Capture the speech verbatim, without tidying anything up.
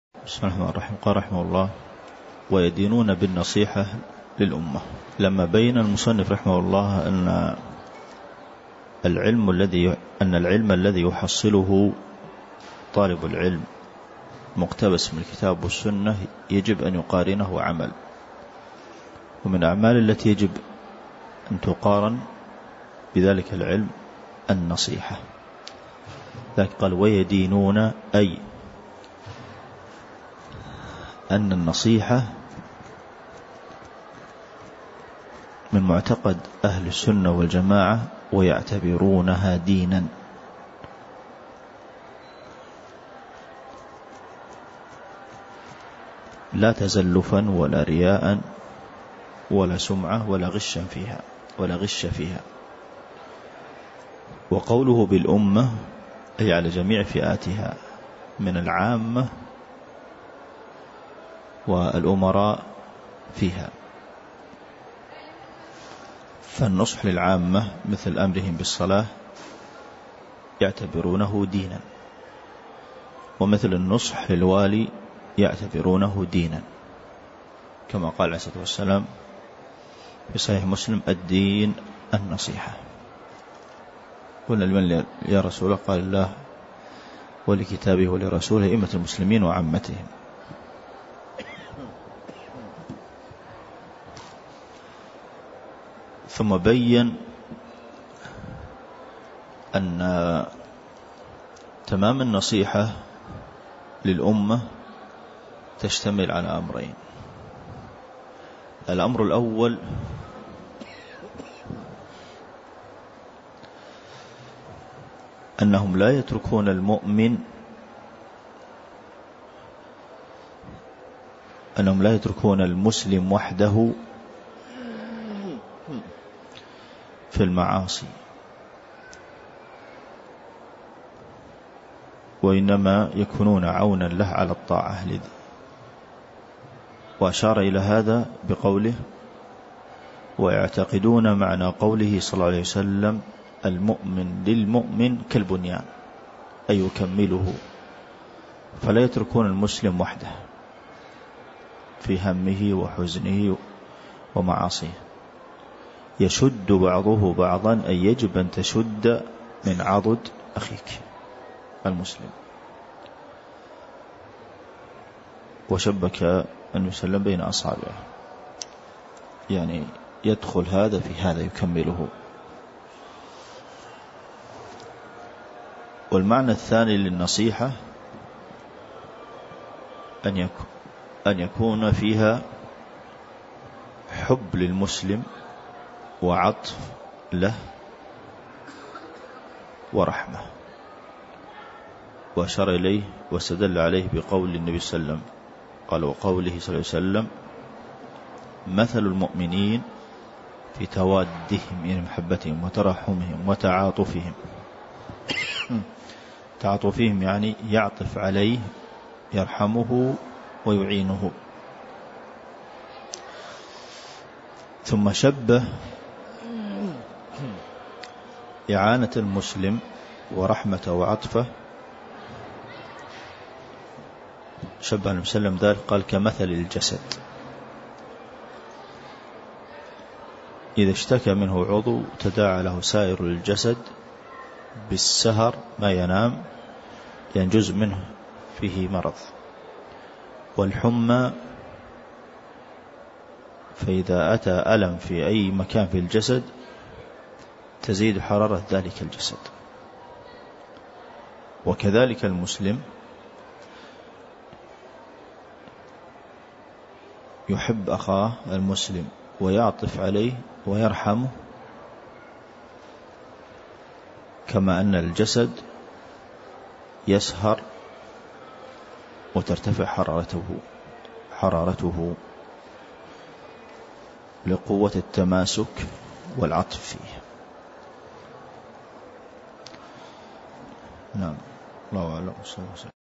بسم الله الرحمن الرحيم. قال رحمه الله: ويدينون بالنصيحة للأمة. لما بين المصنف رحمه الله أن العلم الذي أن العلم الذي يحصله طالب العلم مقتبس من الكتاب والسنة يجب أن يقارنه عمل، ومن الأعمال التي يجب أن تقارن بذلك العلم النصيحة. ذلك قال: ويدينون، أي أن النصيحة من معتقد أهل السنة والجماعة ويعتبرونها دينا. لا تزلفا ولا رياء ولا سمعة ولا غشا فيها ولا غش فيها. وقوله بالأمة أي على جميع فئاتها من العامة والأمراء فيها. فالنصح للعامة مثل أمرهم بالصلاة يعتبرونه دينا، ومثل النصح للوالي يعتبرونه دينا، كما قال عليه الصلاة والسلام في صحيح مسلم: الدين النصيحة. قلنا: لمن يا رسول الله؟ قال: الله ولكتابه ولرسوله أئمة المسلمين وعامتهم. ثم بين أن تمام النصيحة للأمة تشتمل على أمرين. الأمر الأول أنهم لا يتركون المؤمن أنهم لا يتركون المسلم وحده في المعاصي، وإنما يكونون عونا له على الطاعة. وأشار إلى هذا بقوله: ويعتقدون معنى قوله صلى الله عليه وسلم: المؤمن للمؤمن كالبنيان، أي يكمله. فلا يتركون المسلم وحده في همه وحزنه ومعاصيه. يشد بعضه بعضا، أي يجب أن تشد من عضد أخيك المسلم. وشبك أن يسلم بين أصابعه، يعني يدخل هذا في هذا يكمله. والمعنى الثاني للنصيحة أن يكون أن يكون فيها حب للمسلم وعطف له ورحمة. وأشار إليه واستدل عليه بقول النبي صلى الله عليه وسلم، قال: وقوله صلى الله عليه وسلم: مثل المؤمنين في توادهم، يعني محبتهم وترحمهم وتعاطفهم. تعاطفهم يعني يعطف عليه، يرحمه ويعينه. ثم شبه إعانة المسلم ورحمته وعطفه، شبه النبي صلى الله عليه وسلم ذلك، قال: كمثل الجسد إذا اشتكى منه عضو تداعى له سائر الجسد بالسهر ما ينام، يعني جزء منه فيه مرض. والحمى فإذا أتى ألم في أي مكان في الجسد تزيد حرارة ذلك الجسد. وكذلك المسلم يحب أخاه المسلم ويعطف عليه ويرحمه، كما أن الجسد يسهر وترتفع حرارته حرارته لقوة التماسك والعطف فيه. نعم، الله أعلم.